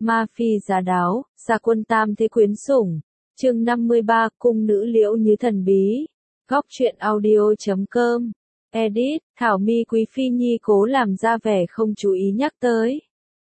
Ma phi giá đáo, gia quân tam thế quyến sủng. Chương 53, cung nữ Liễu Như thần bí. Góc truyện audio.com. Edit, Thảo Mi Quý Phi Nhi cố làm ra vẻ không chú ý nhắc tới.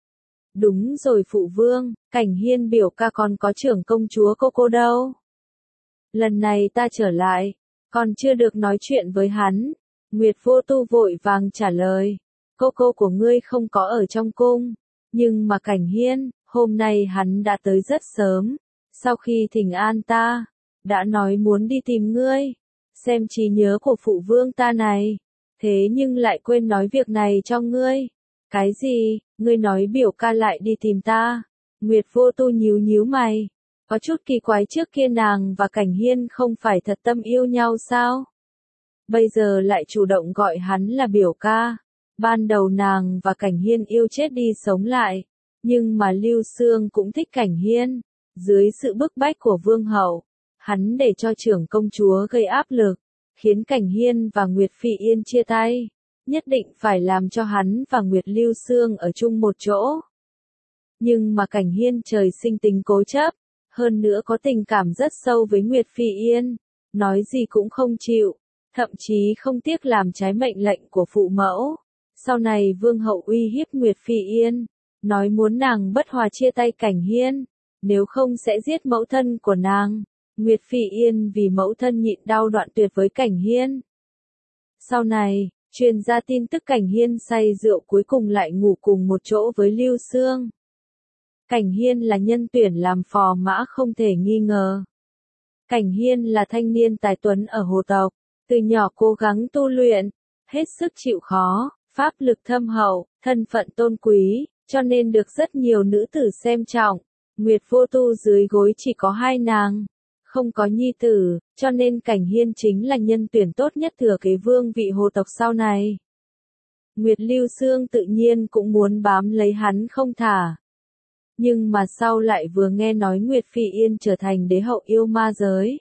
Đúng rồi phụ vương, Cảnh Hiên biểu ca còn có trưởng công chúa cô đâu. Lần này ta trở lại, còn chưa được nói chuyện với hắn. Nguyệt Vô Tu vội vàng trả lời, cô của ngươi không có ở trong cung, nhưng mà Cảnh Hiên, hôm nay hắn đã tới rất sớm, sau khi thỉnh an ta, đã nói muốn đi tìm ngươi, xem trí nhớ của phụ vương ta này, thế nhưng lại quên nói việc này cho ngươi. Cái gì, ngươi nói biểu ca lại đi tìm ta? Nguyệt Vô Tu nhíu mày, có chút kỳ quái, trước kia nàng và Cảnh Hiên không phải thật tâm yêu nhau sao? Bây giờ lại chủ động gọi hắn là biểu ca. Ban đầu nàng và Cảnh Hiên yêu chết đi sống lại, nhưng mà Lưu Xương cũng thích Cảnh Hiên. Dưới sự bức bách của vương hậu, hắn để cho trưởng công chúa gây áp lực, khiến Cảnh Hiên và Nguyệt Phi Yên chia tay, nhất định phải làm cho hắn và Nguyệt Lưu Xương ở chung một chỗ. Nhưng mà Cảnh Hiên trời sinh tính cố chấp, hơn nữa có tình cảm rất sâu với Nguyệt Phi Yên, nói gì cũng không chịu, thậm chí không tiếc làm trái mệnh lệnh của phụ mẫu. Sau này vương hậu uy hiếp Nguyệt Phi Yên, nói muốn nàng bất hòa chia tay Cảnh Hiên, nếu không sẽ giết mẫu thân của nàng. Nguyệt Phi Yên vì mẫu thân nhịn đau đoạn tuyệt với Cảnh Hiên. Sau này, truyền ra tin tức Cảnh Hiên say rượu cuối cùng lại ngủ cùng một chỗ với Lưu Xương. Cảnh Hiên là nhân tuyển làm phò mã không thể nghi ngờ. Cảnh Hiên là thanh niên tài tuấn ở hồ tộc, từ nhỏ cố gắng tu luyện, hết sức chịu khó, pháp lực thâm hậu, thân phận tôn quý, cho nên được rất nhiều nữ tử xem trọng. Nguyệt Vô Tu dưới gối chỉ có hai nàng, không có nhi tử, cho nên Cảnh Hiên chính là nhân tuyển tốt nhất thừa kế vương vị hồ tộc sau này. Nguyệt Lưu Xương tự nhiên cũng muốn bám lấy hắn không thả. Nhưng mà sau lại vừa nghe nói Nguyệt Phi Yên trở thành đế hậu yêu ma giới,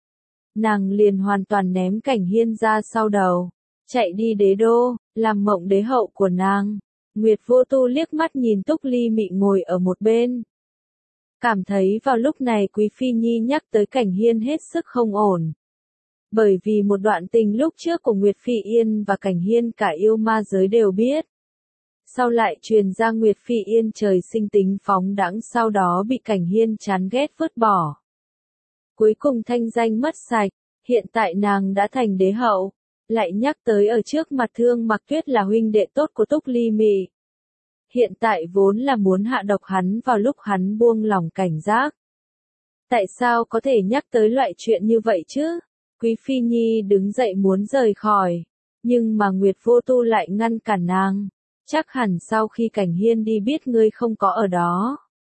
nàng liền hoàn toàn ném Cảnh Hiên ra sau đầu, chạy đi đế đô, làm mộng đế hậu của nàng. Nguyệt Vô Tu liếc mắt nhìn Túc Ly Mị ngồi ở một bên, cảm thấy vào lúc này Quý Phi Nhi nhắc tới Cảnh Hiên hết sức không ổn. Bởi vì một đoạn tình lúc trước của Nguyệt Phi Yên và Cảnh Hiên cả yêu ma giới đều biết. Sau lại truyền ra Nguyệt Phi Yên trời sinh tính phóng đãng, sau đó bị Cảnh Hiên chán ghét vứt bỏ. Cuối cùng thanh danh mất sạch, hiện tại nàng đã thành đế hậu, lại nhắc tới ở trước mặt Thương Mặc Tuyết là huynh đệ tốt của Túc Ly Mị. Hiện tại vốn là muốn hạ độc hắn vào lúc hắn buông lỏng cảnh giác. Tại sao có thể nhắc tới loại chuyện như vậy chứ? Quý Phi Nhi đứng dậy muốn rời khỏi, nhưng mà Nguyệt Vô Tu lại ngăn cản nàng. Chắc hẳn sau khi Cảnh Hiên đi biết ngươi không có ở đó,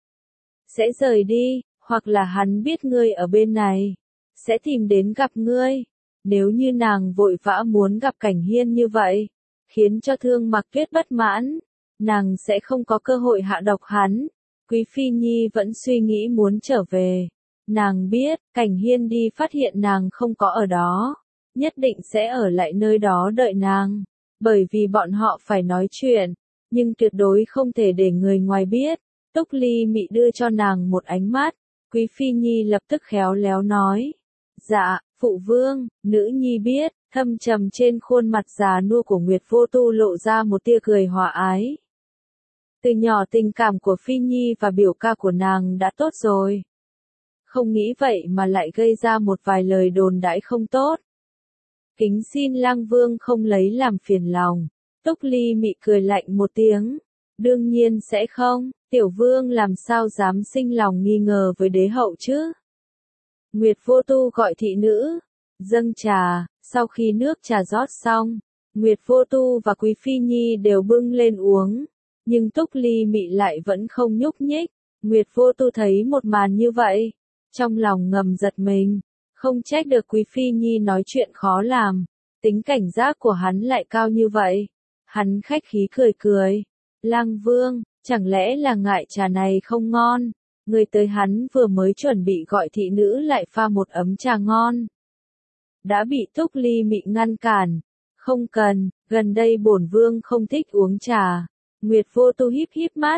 sẽ rời đi, hoặc là hắn biết ngươi ở bên này, sẽ tìm đến gặp ngươi. Nếu như nàng vội vã muốn gặp Cảnh Hiên như vậy, khiến cho Thương Mặc Tuyết bất mãn, nàng sẽ không có cơ hội hạ độc hắn. Quý Phi Nhi vẫn suy nghĩ muốn trở về. Nàng biết, Cảnh Hiên đi phát hiện nàng không có ở đó, nhất định sẽ ở lại nơi đó đợi nàng. Bởi vì bọn họ phải nói chuyện, nhưng tuyệt đối không thể để người ngoài biết. Túc Ly Mị đưa cho nàng một ánh mắt, Quý Phi Nhi lập tức khéo léo nói, dạ, phụ vương. Nữ nhi biết. Thâm trầm trên khuôn mặt già nua của Nguyệt Vô Tu lộ ra một tia cười hòa ái. Từ nhỏ tình cảm của Phi Nhi và biểu ca của nàng đã tốt rồi, không nghĩ vậy mà lại gây ra một vài lời đồn đãi không tốt. Kính xin lang vương không lấy làm phiền lòng. Túc Ly Mị cười lạnh một tiếng, đương nhiên sẽ không, tiểu vương làm sao dám sinh lòng nghi ngờ với đế hậu chứ. Nguyệt Vô Tu gọi thị nữ, dâng trà. Sau khi nước trà rót xong, Nguyệt Vô Tu và Quý Phi Nhi đều bưng lên uống, nhưng Túc Ly Mị lại vẫn không nhúc nhích. Nguyệt Vô Tu thấy một màn như vậy, trong lòng ngầm giật mình, không trách được Quý Phi Nhi nói chuyện khó làm, tính cảnh giác của hắn lại cao như vậy. Hắn khách khí cười, lang vương, chẳng lẽ là ngại trà này không ngon? Người tới hắn vừa mới chuẩn bị gọi thị nữ lại pha một ấm trà ngon, đã bị Túc Ly Mị ngăn cản. Không cần, gần đây bổn vương không thích uống trà. Nguyệt Vô Tu híp mắt,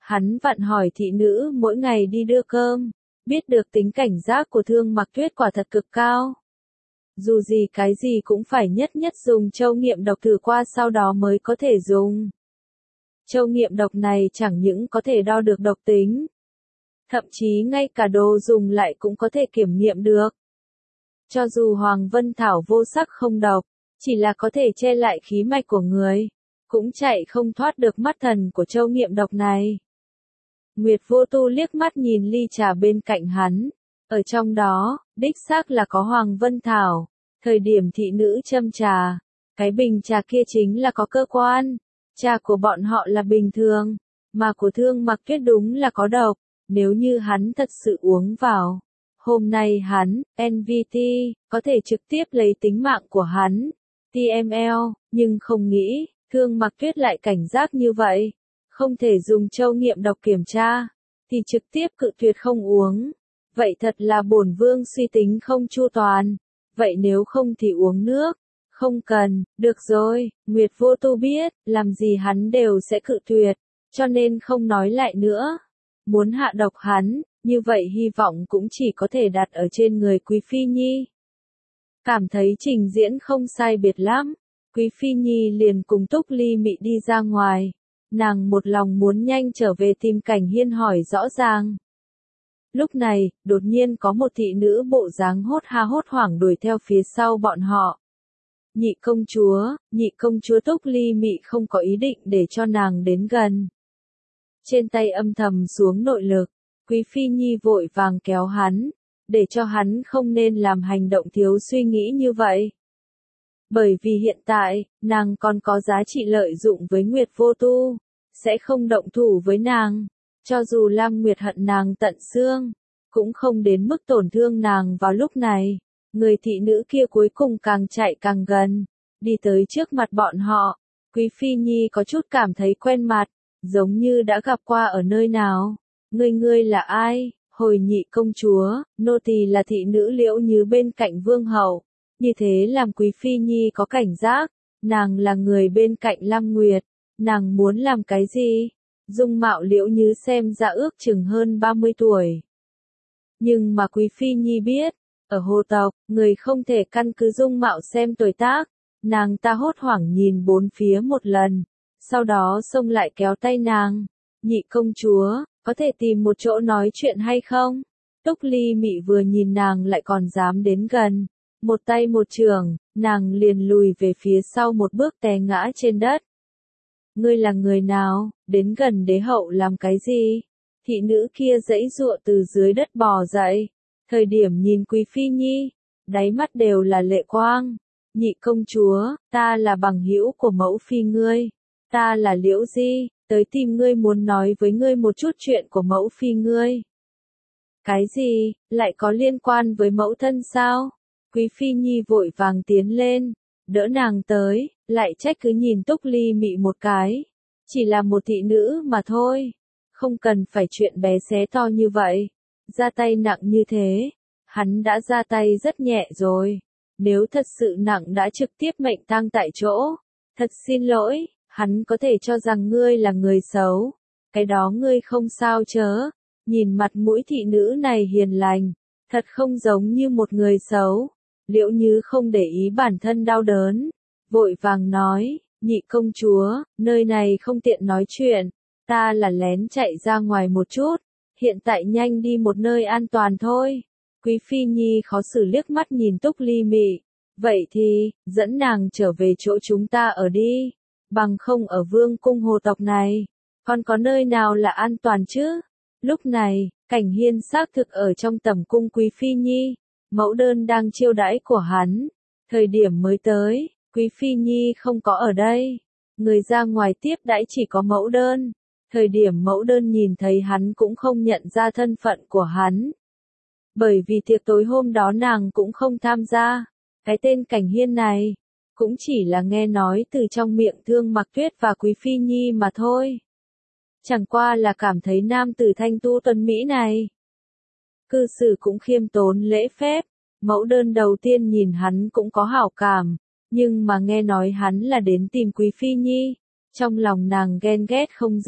Hắn vặn hỏi thị nữ mỗi ngày đi đưa cơm, biết được tính cảnh giác của Thương Mặc Tuyết quả thật cực cao. Dù gì cái gì cũng phải nhất nhất dùng châu nghiệm độc thử qua sau đó mới có thể dùng. Châu nghiệm độc này chẳng những có thể đo được độc tính, thậm chí ngay cả đồ dùng lại cũng có thể kiểm nghiệm được. Cho dù Hoàng Vân Thảo vô sắc không độc, chỉ là có thể che lại khí mạch của người, cũng chạy không thoát được mắt thần của châu nghiệm độc này. Nguyệt Vô Tu liếc mắt nhìn ly trà bên cạnh hắn, ở trong đó, đích xác là có Hoàng Vân Thảo, thời điểm thị nữ châm trà, cái bình trà kia chính là có cơ quan, trà của bọn họ là bình thường, mà của Thương Mặc Tuyết đúng là có độc, nếu như hắn thật sự uống vào. Hôm nay hắn, NVT, có thể trực tiếp lấy tính mạng của hắn, TML, nhưng không nghĩ, Thương Mặc Tuyết lại cảnh giác như vậy. Không thể dùng châu nghiệm độc kiểm tra, thì trực tiếp cự tuyệt không uống. Vậy thật là bổn vương suy tính không chu toàn. Vậy nếu không thì uống nước. Không cần, được rồi, Nguyệt Vô Tu biết, làm gì hắn đều sẽ cự tuyệt, cho nên không nói lại nữa. Muốn hạ độc hắn, như vậy hy vọng cũng chỉ có thể đặt ở trên người Quý Phi Nhi. Cảm thấy trình diễn không sai biệt lắm, Quý Phi Nhi liền cùng Túc Ly Mị đi ra ngoài. Nàng một lòng muốn nhanh trở về tìm Cảnh Hiên hỏi rõ ràng. Lúc này, đột nhiên có một thị nữ bộ dáng hốt ha hốt hoảng đuổi theo phía sau bọn họ. Nhị công chúa Túc Ly Mị không có ý định để cho nàng đến gần. Trên tay âm thầm xuống nội lực, Quý Phi Nhi vội vàng kéo hắn, để cho hắn không nên làm hành động thiếu suy nghĩ như vậy. Bởi vì hiện tại, nàng còn có giá trị lợi dụng với Nguyệt Vô Tu, sẽ không động thủ với nàng, cho dù Lam Nguyệt hận nàng tận xương, cũng không đến mức tổn thương nàng vào lúc này. Người thị nữ kia cuối cùng càng chạy càng gần, đi tới trước mặt bọn họ. Quý Phi Nhi có chút cảm thấy quen mặt, giống như đã gặp qua ở nơi nào. Ngươi là ai? Hồi nhị công chúa, nô tỳ là thị nữ Liễu Như bên cạnh vương hậu. Như thế làm Quý Phi Nhi có cảnh giác, nàng là người bên cạnh Lam Nguyệt, nàng muốn làm cái gì? Dung mạo Liễu Như xem ra ước chừng hơn 30 tuổi. Nhưng mà Quý Phi Nhi biết, ở hồ tộc, người không thể căn cứ dung mạo xem tuổi tác. Nàng ta hốt hoảng nhìn bốn phía một lần, sau đó xông lại kéo tay nàng. Nhị công chúa, có thể tìm một chỗ nói chuyện hay không? Túc Ly Mị vừa nhìn nàng lại còn dám đến gần. Một tay một chưởng, nàng liền lùi về phía sau một bước té ngã trên đất. Ngươi là người nào, đến gần đế hậu làm cái gì? Thị nữ kia giãy giụa từ dưới đất bò dậy. Thời điểm nhìn Quý Phi Nhi, đáy mắt đều là lệ quang. Nhị công chúa, ta là bằng hữu của mẫu phi ngươi. Ta là Liễu Di, tới tìm ngươi muốn nói với ngươi một chút chuyện của mẫu phi ngươi. Cái gì, lại có liên quan với mẫu thân sao? Quý Phi Nhi vội vàng tiến lên, đỡ nàng tới, lại trách cứ nhìn Túc Ly Mị một cái. Chỉ là một thị nữ mà thôi, không cần phải chuyện bé xé to như vậy. Ra tay nặng như thế, hắn đã ra tay rất nhẹ rồi. Nếu thật sự nặng đã trực tiếp mệnh tang tại chỗ. Thật xin lỗi, hắn có thể cho rằng ngươi là người xấu. Cái đó ngươi không sao chớ. Nhìn mặt mũi thị nữ này hiền lành, thật không giống như một người xấu. Liễu Như không để ý bản thân đau đớn, vội vàng nói, nhị công chúa, nơi này không tiện nói chuyện, ta là lén chạy ra ngoài một chút, hiện tại nhanh đi một nơi an toàn thôi. Quý Phi Nhi khó xử liếc mắt nhìn Túc Ly Mị, vậy thì, dẫn nàng trở về chỗ chúng ta ở đi, bằng không ở vương cung hồ tộc này, còn có nơi nào là an toàn chứ? Lúc này, Cảnh Hiên xác thực ở trong tầm cung Quý Phi Nhi. Mẫu đơn đang chiêu đãi của hắn. Thời điểm mới tới, Quý Phi Nhi không có ở đây. Người ra ngoài tiếp đãi chỉ có mẫu đơn. Thời điểm mẫu đơn nhìn thấy hắn cũng không nhận ra thân phận của hắn. Bởi vì tiệc tối hôm đó nàng cũng không tham gia. Cái tên Cảnh Hiên này, cũng chỉ là nghe nói từ trong miệng Thương Mặc Tuyết và Quý Phi Nhi mà thôi. Chẳng qua là cảm thấy nam tử thanh tu tuấn Mỹ này. Cư xử cũng khiêm tốn lễ phép, mẫu đơn đầu tiên nhìn hắn cũng có hảo cảm, nhưng mà nghe nói hắn là đến tìm Quý Phi Nhi, trong lòng nàng ghen ghét không dứt,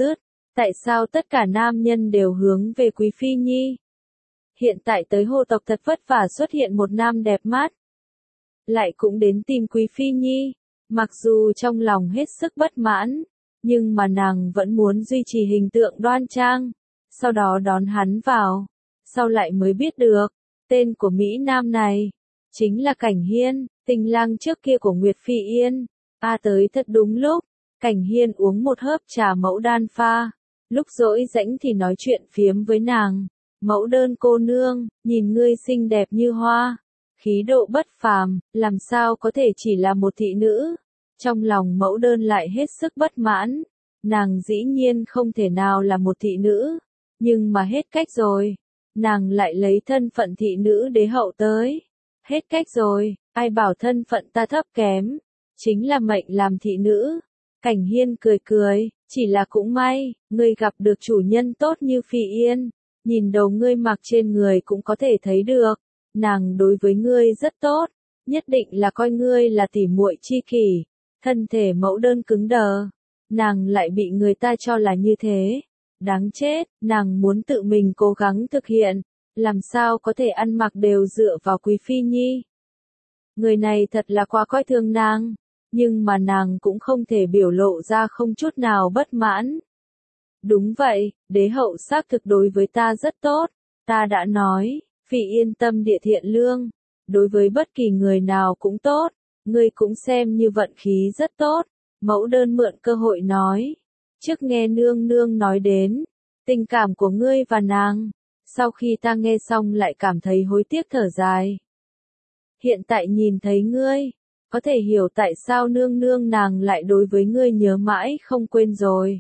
Tại sao tất cả nam nhân đều hướng về Quý Phi Nhi? Hiện tại tới hồ tộc thật vất vả xuất hiện một nam đẹp mắt. Lại cũng đến tìm Quý Phi Nhi. Mặc dù trong lòng hết sức bất mãn, nhưng mà nàng vẫn muốn duy trì hình tượng đoan trang. Sau đó đón hắn vào. Sau lại mới biết được, tên của Mỹ Nam này, chính là Cảnh Hiên, tình lang trước kia của Nguyệt Phi Yên. Tới thật đúng lúc, Cảnh Hiên uống một hớp trà mẫu đan pha. Lúc rỗi rãnh thì nói chuyện phiếm với nàng. Mẫu đơn cô nương, nhìn ngươi xinh đẹp như hoa. Khí độ bất phàm, làm sao có thể chỉ là một thị nữ. Trong lòng mẫu đơn lại hết sức bất mãn. Nàng dĩ nhiên không thể nào là một thị nữ. Nhưng mà hết cách rồi. Nàng lại lấy thân phận thị nữ đế hậu tới. Hết cách rồi, ai bảo thân phận ta thấp kém. Chính là mệnh làm thị nữ. Cảnh Hiên cười cười, chỉ là cũng may, ngươi gặp được chủ nhân tốt như Phi Yên. Nhìn đầu ngươi mặc trên người cũng có thể thấy được. Nàng đối với ngươi rất tốt. Nhất định là coi ngươi là tỉ muội chi kỷ. Thân thể mẫu đơn cứng đờ. Nàng lại bị người ta cho là như thế. Đáng chết, nàng muốn tự mình cố gắng thực hiện. Làm sao có thể ăn mặc đều dựa vào Quý Phi Nhi. Người này thật là quá coi thường nàng. Nhưng mà nàng cũng không thể biểu lộ ra không chút nào bất mãn. Đúng vậy, đế hậu xác thực đối với ta rất tốt. Ta đã nói, Phi yên tâm địa thiện lương. Đối với bất kỳ người nào cũng tốt. Ngươi cũng xem như vận khí rất tốt. Mẫu đơn mượn cơ hội nói. Trước nghe nương nương nói đến tình cảm của ngươi và nàng. Sau khi ta nghe xong lại cảm thấy hối tiếc thở dài. Hiện tại nhìn thấy ngươi, có thể hiểu tại sao nương nương nàng lại đối với ngươi nhớ mãi không quên rồi.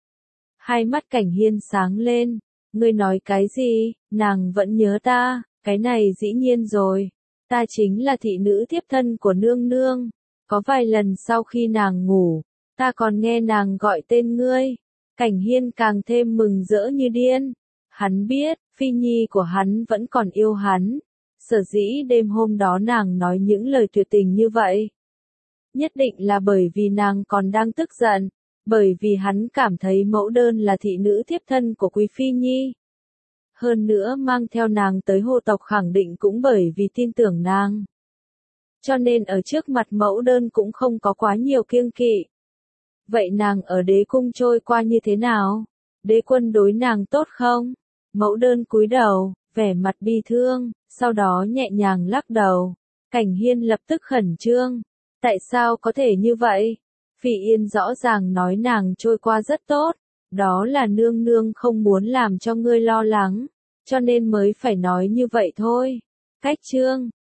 Hai mắt Cảnh Hiên sáng lên. Ngươi nói cái gì, nàng vẫn nhớ ta, cái này dĩ nhiên rồi. Ta chính là thị nữ tiếp thân của nương nương. Có vài lần sau khi nàng ngủ, ta còn nghe nàng gọi tên ngươi. Cảnh Hiên càng thêm mừng rỡ như điên. Hắn biết, Phi Nhi của hắn vẫn còn yêu hắn. Sở dĩ đêm hôm đó nàng nói những lời tuyệt tình như vậy. Nhất định là bởi vì nàng còn đang tức giận. Bởi vì hắn cảm thấy mẫu đơn là thị nữ thiếp thân của Quý Phi Nhi. Hơn nữa mang theo nàng tới hồ tộc khẳng định cũng bởi vì tin tưởng nàng. Cho nên ở trước mặt mẫu đơn cũng không có quá nhiều kiêng kỵ. Vậy nàng ở đế cung trôi qua như thế nào? Đế quân đối nàng tốt không? Mẫu đơn cúi đầu, vẻ mặt bi thương, sau đó nhẹ nhàng lắc đầu. Cảnh Hiên lập tức khẩn trương. Tại sao có thể như vậy? Phi Yên rõ ràng nói nàng trôi qua rất tốt. Đó là nương nương không muốn làm cho ngươi lo lắng. Cho nên mới phải nói như vậy thôi. Cách chương